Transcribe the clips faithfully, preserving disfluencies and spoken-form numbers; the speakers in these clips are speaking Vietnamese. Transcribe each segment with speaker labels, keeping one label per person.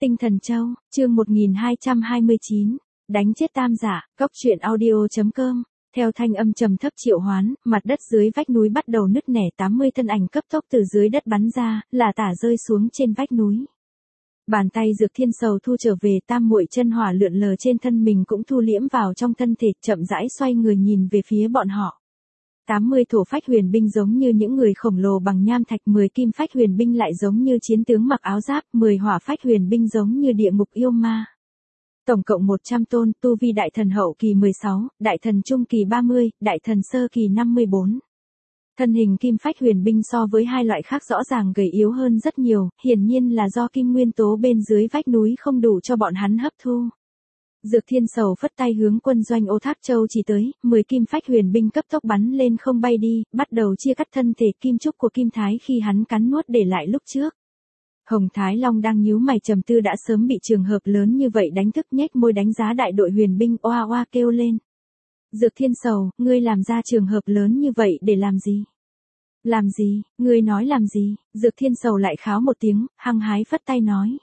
Speaker 1: Tinh Thần Châu, chương một nghìn hai trăm hai mươi chín, đánh chết Tam Giả, Cốc truyện audio chấm com. Theo thanh âm trầm thấp triệu hoán, mặt đất dưới vách núi bắt đầu nứt nẻ, tám mươi thân ảnh cấp tốc từ dưới đất bắn ra, là tả rơi xuống trên vách núi. Bàn tay Dược Thiên Sầu thu trở về, tam muội chân hỏa lượn lờ trên thân mình cũng thu liễm vào trong thân thể, chậm rãi xoay người nhìn về phía bọn họ. tám mươi thổ phách huyền binh giống như những người khổng lồ bằng nham thạch, mười kim phách huyền binh lại giống như chiến tướng mặc áo giáp, mười hỏa phách huyền binh giống như địa ngục yêu ma. Tổng cộng một trăm tôn, tu vi đại thần hậu kỳ mười sáu, đại thần trung kỳ ba mươi, đại thần sơ kỳ năm mươi bốn. Thân hình kim phách huyền binh so với hai loại khác rõ ràng gầy yếu hơn rất nhiều, hiển nhiên là do kim nguyên tố bên dưới vách núi không đủ cho bọn hắn hấp thu. Dược Thiên Sầu phất tay hướng quân doanh Ô Thác Châu chỉ tới, mười kim phách huyền binh cấp tốc bắn lên không bay đi, bắt đầu chia cắt thân thể kim trúc của Kim Thái khi hắn cắn nuốt để lại lúc trước. Hồng Thái Long đang nhíu mày trầm tư đã sớm bị trường hợp lớn như vậy đánh thức, nhếch môi đánh giá đại đội huyền binh, oa oa kêu lên. Dược Thiên Sầu, ngươi làm ra trường hợp lớn như vậy để làm gì? Làm gì, ngươi nói làm gì? Dược Thiên Sầu lại kháo một tiếng, hăng hái phất tay nói.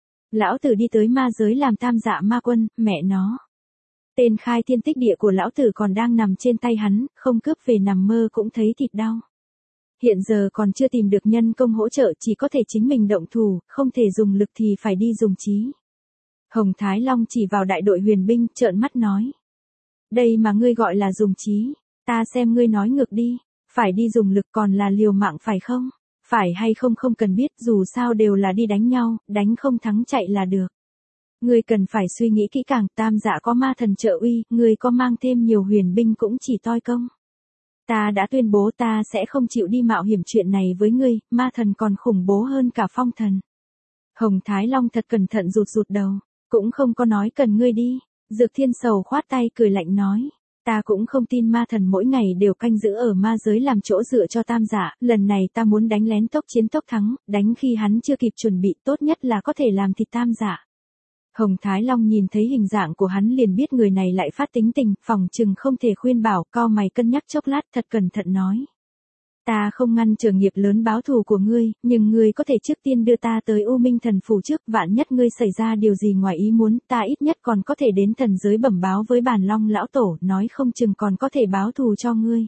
Speaker 1: Lão tử đi tới ma giới làm Tam Dạ ma quân, mẹ nó. Tên khai thiên tích địa của lão tử còn đang nằm trên tay hắn, không cướp về nằm mơ cũng thấy thịt đau. Hiện giờ còn chưa tìm được nhân công hỗ trợ, chỉ có thể chính mình động thủ, không thể dùng lực thì phải đi dùng trí. Hồng Thái Long chỉ vào đại đội huyền binh, trợn mắt nói. Đây mà ngươi gọi là dùng trí, ta xem ngươi nói ngược đi, phải đi dùng lực còn là liều mạng phải không? Phải hay không không cần biết, dù sao đều là đi đánh nhau, đánh không thắng chạy là được. Ngươi cần phải suy nghĩ kỹ càng, Tam Dạ có ma thần trợ uy, ngươi có mang thêm nhiều huyền binh cũng chỉ toi công. Ta đã tuyên bố ta sẽ không chịu đi mạo hiểm chuyện này với ngươi, ma thần còn khủng bố hơn cả phong thần. Hồng Thái Long thật cẩn thận rụt rụt đầu, cũng không có nói cần ngươi đi. Dược Thiên Sầu khoát tay cười lạnh nói. Ta cũng không tin ma thần mỗi ngày đều canh giữ ở ma giới làm chỗ dựa cho Tam Giả, lần này ta muốn đánh lén tốc chiến tốc thắng, đánh khi hắn chưa kịp chuẩn bị, tốt nhất là có thể làm thịt Tam Giả. Hồng Thái Long nhìn thấy hình dạng của hắn liền biết người này lại phát tính tình, phòng chừng không thể khuyên bảo, cau mày cân nhắc chốc lát thật cẩn thận nói. Ta không ngăn trở nghiệp lớn báo thù của ngươi, nhưng ngươi có thể trước tiên đưa ta tới U Minh Thần Phủ trước, vạn nhất ngươi xảy ra điều gì ngoài ý muốn, ta ít nhất còn có thể đến thần giới bẩm báo với Bàn Long lão tổ, nói không chừng còn có thể báo thù cho ngươi.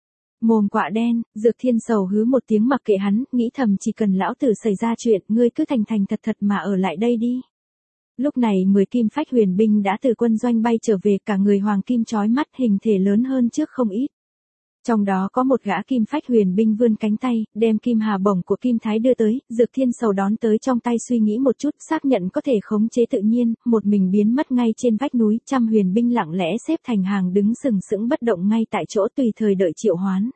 Speaker 1: Mồm quạ đen, Dược Thiên Sầu hứ một tiếng mặc kệ hắn, nghĩ thầm chỉ cần lão tử xảy ra chuyện, ngươi cứ thành thành thật thật mà ở lại đây đi. Lúc này mười kim phách huyền binh đã từ quân doanh bay trở về, cả người hoàng kim chói mắt, hình thể lớn hơn trước không ít. Trong đó có một gã kim phách huyền binh vươn cánh tay, đem kim hà bổng của Kim Thái đưa tới, Dược Thiên Sầu đón tới trong tay suy nghĩ một chút, xác nhận có thể khống chế tự nhiên, một mình biến mất ngay trên vách núi, trăm huyền binh lặng lẽ xếp thành hàng đứng sừng sững bất động ngay tại chỗ tùy thời đợi triệu hoán.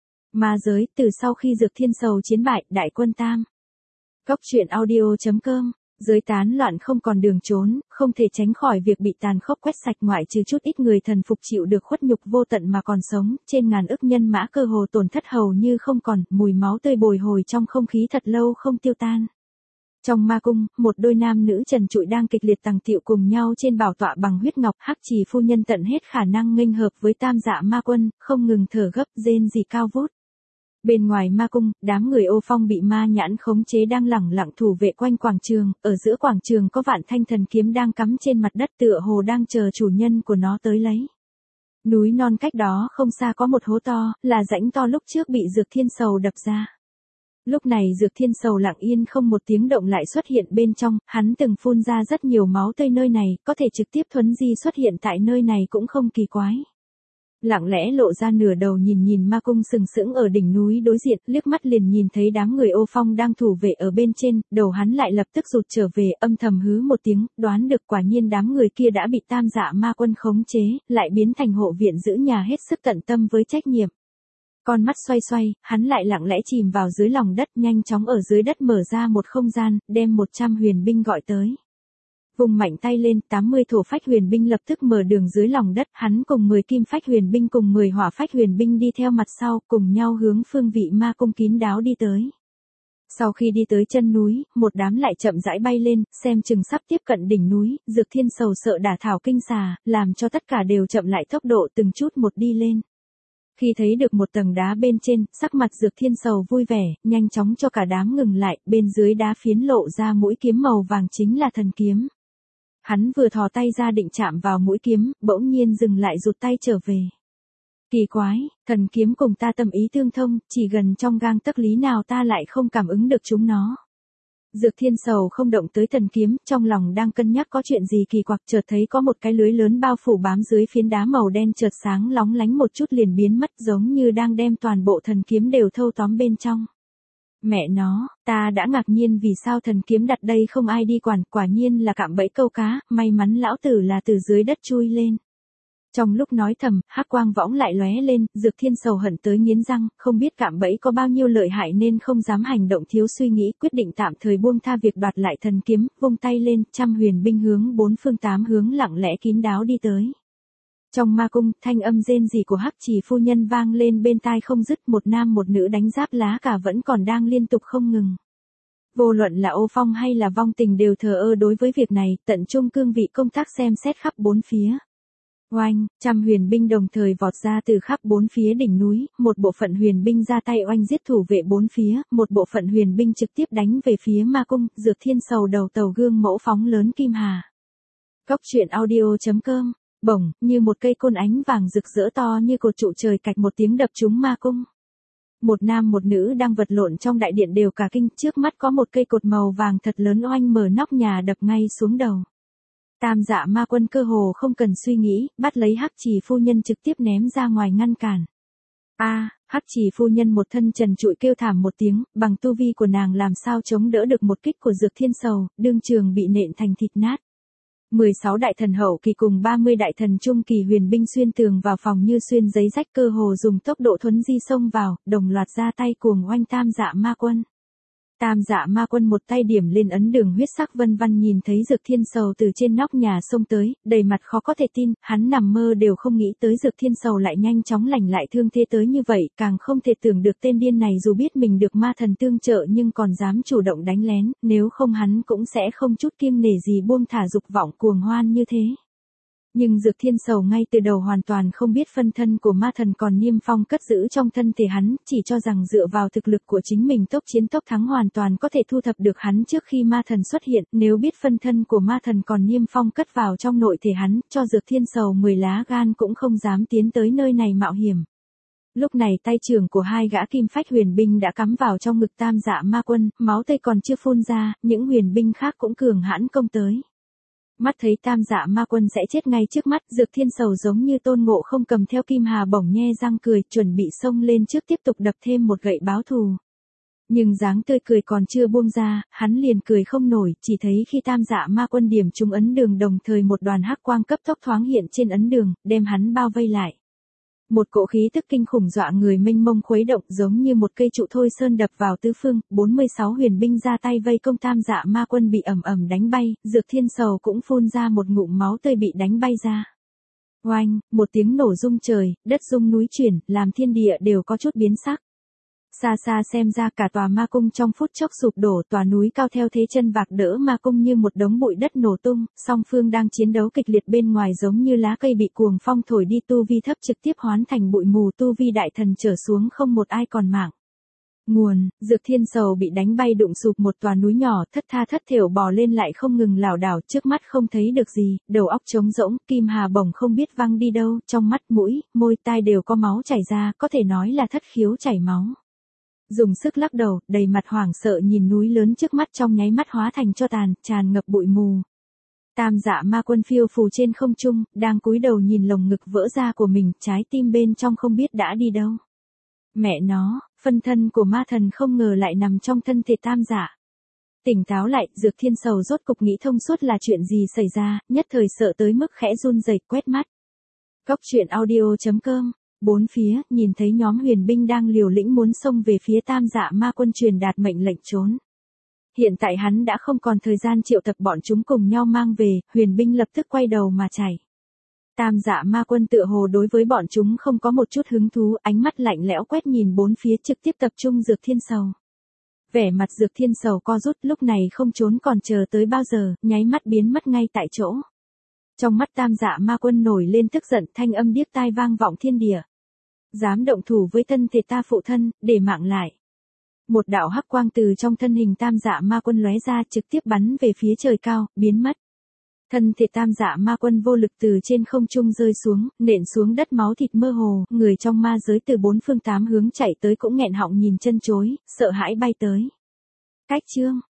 Speaker 1: Ma giới, từ sau khi Dược Thiên Sầu chiến bại, đại quân Tam. Cốc truyện audio chấm com. Giới tán loạn không còn đường trốn, không thể tránh khỏi việc bị tàn khốc quét sạch, ngoại trừ chút ít người thần phục chịu được khuất nhục vô tận mà còn sống, trên ngàn ức nhân mã cơ hồ tổn thất hầu như không còn, mùi máu tươi bồi hồi trong không khí thật lâu không tiêu tan. Trong ma cung, một đôi nam nữ trần trụi đang kịch liệt tàng tiệu cùng nhau trên bảo tọa bằng huyết ngọc, Hắc Trì phu nhân tận hết khả năng nghênh hợp với Tam Dạ ma quân, không ngừng thở gấp, rên rỉ cao vút. Bên ngoài ma cung, đám người Ô Phong bị ma nhãn khống chế đang lẳng lặng thủ vệ quanh quảng trường, ở giữa quảng trường có vạn thanh thần kiếm đang cắm trên mặt đất tựa hồ đang chờ chủ nhân của nó tới lấy. Núi non cách đó không xa có một hố to, là rãnh to lúc trước bị Dược Thiên Sầu đập ra. Lúc này Dược Thiên Sầu lặng yên không một tiếng động lại xuất hiện bên trong, hắn từng phun ra rất nhiều máu tươi nơi này, có thể trực tiếp thuấn di xuất hiện tại nơi này cũng không kỳ quái. Lặng lẽ lộ ra nửa đầu nhìn nhìn ma cung sừng sững ở đỉnh núi đối diện, liếc mắt liền nhìn thấy đám người Ô Phong đang thủ vệ ở bên trên, đầu hắn lại lập tức rụt trở về, âm thầm hứ một tiếng, đoán được quả nhiên đám người kia đã bị Tam Dạ ma quân khống chế, lại biến thành hộ viện giữ nhà hết sức tận tâm với trách nhiệm. Con mắt xoay xoay, hắn lại lặng lẽ chìm vào dưới lòng đất, nhanh chóng ở dưới đất mở ra một không gian, đem một trăm huyền binh gọi tới. Vùng mạnh tay lên, tám mươi thổ phách huyền binh lập tức mở đường dưới lòng đất, hắn cùng mười kim phách huyền binh cùng mười hỏa phách huyền binh đi theo mặt sau, cùng nhau hướng phương vị ma cung kín đáo đi tới. Sau khi đi tới chân núi, một đám lại chậm rãi bay lên, xem chừng sắp tiếp cận đỉnh núi, Dược Thiên Sầu sợ đả thảo kinh xà, làm cho tất cả đều chậm lại tốc độ từng chút một đi lên. Khi thấy được một tầng đá bên trên, sắc mặt Dược Thiên Sầu vui vẻ, nhanh chóng cho cả đám ngừng lại, bên dưới đá phiến lộ ra mũi kiếm màu vàng chính là thần kiếm. Hắn vừa thò tay ra định chạm vào mũi kiếm, bỗng nhiên dừng lại rụt tay trở về. Kỳ quái, thần kiếm cùng ta tâm ý tương thông, chỉ gần trong gang tấc lý nào ta lại không cảm ứng được chúng nó. Dược Thiên Sầu không động tới thần kiếm, trong lòng đang cân nhắc có chuyện gì kỳ quặc, chợt thấy có một cái lưới lớn bao phủ bám dưới phiến đá màu đen chợt sáng lóng lánh một chút liền biến mất, giống như đang đem toàn bộ thần kiếm đều thâu tóm bên trong. Mẹ nó, ta đã ngạc nhiên vì sao thần kiếm đặt đây không ai đi quản, quả nhiên là cạm bẫy câu cá, may mắn lão tử là từ dưới đất chui lên. Trong lúc nói thầm, hắc quang võng lại lóe lên, Dược Thiên Sầu hận tới nghiến răng, không biết cạm bẫy có bao nhiêu lợi hại nên không dám hành động thiếu suy nghĩ, quyết định tạm thời buông tha việc đoạt lại thần kiếm, vung tay lên, trăm huyền binh hướng bốn phương tám hướng lặng lẽ kín đáo đi tới. Trong ma cung, thanh âm rên rỉ của Hắc Chỉ phu nhân vang lên bên tai không dứt, một nam một nữ đánh giáp lá cả vẫn còn đang liên tục không ngừng. Vô luận là Ô Phong hay là Vong Tình đều thờ ơ đối với việc này, tận trung cương vị công tác xem xét khắp bốn phía. Oanh, trăm huyền binh đồng thời vọt ra từ khắp bốn phía đỉnh núi, một bộ phận huyền binh ra tay oanh giết thủ vệ bốn phía, một bộ phận huyền binh trực tiếp đánh về phía ma cung, Dược Thiên Sầu đầu tàu gương mẫu phóng lớn kim hà. Cốc truyện audio chấm com, bổng, như một cây côn ánh vàng rực rỡ to như cột trụ trời cạch một tiếng đập trúng ma cung. Một nam một nữ đang vật lộn trong đại điện đều cả kinh, trước mắt có một cây cột màu vàng thật lớn oanh mở nóc nhà đập ngay xuống đầu. Tam Dạ Ma Quân cơ hồ không cần suy nghĩ, bắt lấy Hắc Chỉ phu nhân trực tiếp ném ra ngoài ngăn cản. A, Hắc Chỉ phu nhân một thân trần trụi kêu thảm một tiếng, bằng tu vi của nàng làm sao chống đỡ được một kích của Dược Thiên Sầu, đương trường bị nện thành thịt nát. mười sáu đại thần hậu kỳ cùng ba mươi đại thần trung kỳ huyền binh xuyên tường vào phòng như xuyên giấy rách, cơ hồ dùng tốc độ thuấn di xông vào, đồng loạt ra tay cuồng oanh Tam Dạ Ma Quân. Tam Dạ Ma Quân một tay điểm lên ấn đường huyết sắc vân vân, nhìn thấy Dược Thiên Sầu từ trên nóc nhà xông tới, đầy mặt khó có thể tin, hắn nằm mơ đều không nghĩ tới Dược Thiên Sầu lại nhanh chóng lành lại thương thế tới như vậy, càng không thể tưởng được tên điên này dù biết mình được ma thần tương trợ nhưng còn dám chủ động đánh lén, nếu không hắn cũng sẽ không chút kiêng nể gì buông thả dục vọng cuồng hoan như thế. Nhưng Dược Thiên Sầu ngay từ đầu hoàn toàn không biết phân thân của ma thần còn niêm phong cất giữ trong thân thể hắn, chỉ cho rằng dựa vào thực lực của chính mình tốc chiến tốc thắng hoàn toàn có thể thu thập được hắn trước khi ma thần xuất hiện, nếu biết phân thân của ma thần còn niêm phong cất vào trong nội thể hắn, cho Dược Thiên Sầu mười lá gan cũng không dám tiến tới nơi này mạo hiểm. Lúc này tay trưởng của hai gã kim phách huyền binh đã cắm vào trong ngực Tam Dạ Ma Quân, máu tươi còn chưa phun ra, những huyền binh khác cũng cường hãn công tới. Mắt thấy Tam Dạ Ma Quân sẽ chết ngay trước mắt, Dược Thiên Sầu giống như Tôn Ngộ Không cầm theo kim hà bổng nhe răng cười, chuẩn bị xông lên trước tiếp tục đập thêm một gậy báo thù. Nhưng dáng tươi cười còn chưa buông ra, hắn liền cười không nổi, chỉ thấy khi Tam Dạ Ma Quân điểm trúng ấn đường đồng thời một đoàn hắc quang cấp tốc thoáng hiện trên ấn đường, đem hắn bao vây lại. Một cỗ khí tức kinh khủng dọa người mênh mông khuấy động, giống như một cây trụ thôi sơn đập vào tứ phương, bốn mươi sáu huyền binh ra tay vây công Tam Dạ Ma Quân bị ầm ầm đánh bay, Dược Thiên Sầu cũng phun ra một ngụm máu tươi bị đánh bay ra. Oanh, một tiếng nổ rung trời, đất rung núi chuyển, làm thiên địa đều có chút biến sắc. Xa xa xem ra cả tòa ma cung trong phút chốc sụp đổ, tòa núi cao theo thế chân vạc đỡ ma cung như một đống bụi đất nổ tung, song phương đang chiến đấu kịch liệt bên ngoài giống như lá cây bị cuồng phong thổi đi, tu vi thấp trực tiếp hoán thành bụi mù, tu vi đại thần trở xuống không một ai còn mạng. Nguồn, Dược Thiên Sầu bị đánh bay đụng sụp một tòa núi nhỏ, thất tha thất thểu bò lên lại không ngừng lảo đảo, trước mắt không thấy được gì, đầu óc trống rỗng, kim hà bổng không biết văng đi đâu, trong mắt mũi, môi tai đều có máu chảy ra, có thể nói là thất khiếu chảy máu. Dùng sức lắc đầu, đầy mặt hoảng sợ nhìn núi lớn trước mắt trong nháy mắt hóa thành tro tàn, tràn ngập bụi mù. Tam Dạ Ma Quân phiêu phù trên không trung, đang cúi đầu nhìn lồng ngực vỡ ra của mình, trái tim bên trong không biết đã đi đâu. Mẹ nó, phân thân của ma thần không ngờ lại nằm trong thân thể Tam Dạ. Tỉnh táo lại, Dược Thiên Sầu rốt cục nghĩ thông suốt là chuyện gì xảy ra, nhất thời sợ tới mức khẽ run rẩy quét mắt. Cốc truyện audio chấm com. Bốn phía, nhìn thấy nhóm huyền binh đang liều lĩnh muốn xông về phía Tam Dạ Ma Quân truyền đạt mệnh lệnh trốn. Hiện tại hắn đã không còn thời gian triệu tập bọn chúng cùng nhau mang về, huyền binh lập tức quay đầu mà chạy. Tam Dạ Ma Quân tựa hồ đối với bọn chúng không có một chút hứng thú, ánh mắt lạnh lẽo quét nhìn bốn phía trực tiếp tập trung Dược Thiên Sầu. Vẻ mặt Dược Thiên Sầu co rút, lúc này không trốn còn chờ tới bao giờ, nháy mắt biến mất ngay tại chỗ. Trong mắt Tam Dạ Ma Quân nổi lên tức giận, thanh âm điếc tai vang vọng thiên địa. Dám động thủ với thân thể ta phụ thân, để mạng lại. Một đạo hắc quang từ trong thân hình tam dạ ma quân lóe ra trực tiếp bắn về phía trời cao, biến mất. Thân thể tam dạ ma quân vô lực từ trên không trung rơi xuống, nện xuống đất máu thịt mơ hồ, người trong ma giới từ bốn phương tám hướng chạy tới cũng nghẹn họng nhìn chân chối, sợ hãi bay tới. Cách chương